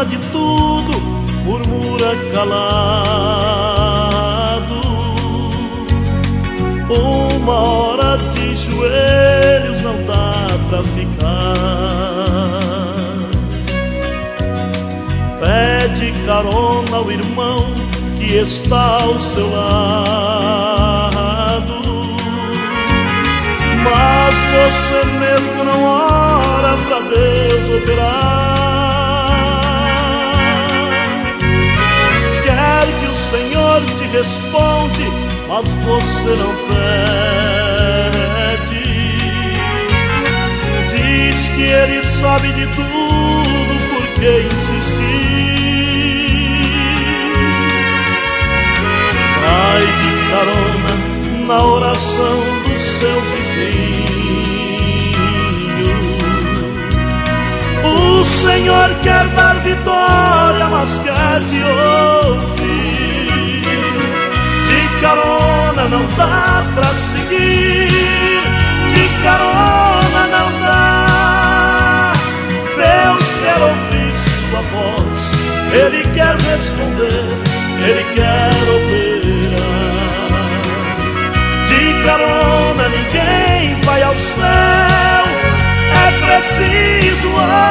reclama de tudo, murmura calado. Uma hora de joelhos não dá pra ficar. Pede carona ao irmão que está ao seu lado, mas você mesmo não ora pra Deus operar. Quer que o Senhor te responde, mas você não pede. Diz que Ele sabe de tudo, por que insistir? Vai de carona na oração do seu vizinho. O Senhor quer dar vitória, mas quer te ouvir. De carona não dá pra seguir, de carona não dá. Deus quer ouvir sua voz, Ele quer responder, Ele quer operar. De carona ninguém vai ao céu, é preciso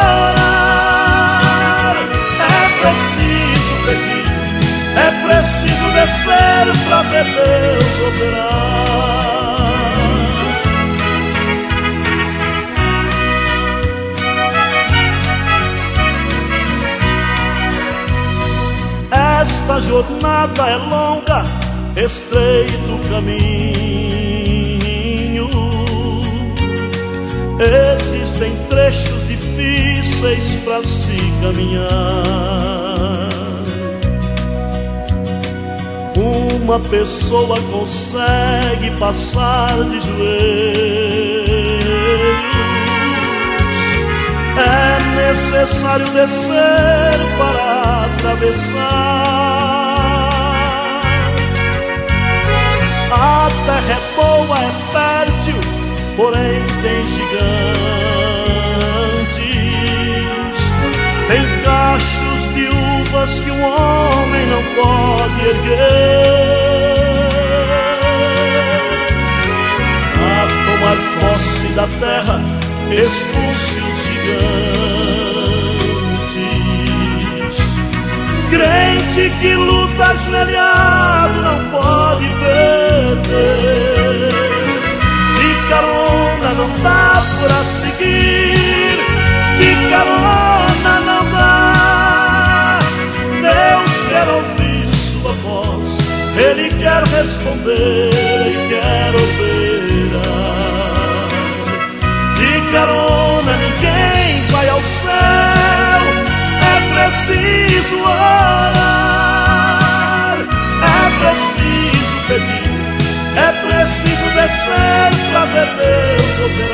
orar, é preciso pedir, é preciso descer pra ver Deus operar. Esta jornada é longa, estreito o caminho. Existem trechos difíceis pra se caminhar. Uma pessoa consegue passar de joelhos. É necessário descer para atravessar. A terra é boa, é fértil, porém tem gigantes. Tem cachos de uvas que um homem não pode erguer. A tomar posse da terra, expulse os gigantes. Crente que luta ajoelhado não pode perder. De carona não dá pra seguir, de carona não dá. Deus quer ouvir sua voz, Ele quer responder, Ele quer operar. De carona ninguém vai ao céu, é preciso orar, é preciso pedir, é preciso descer pra ver Deus operar.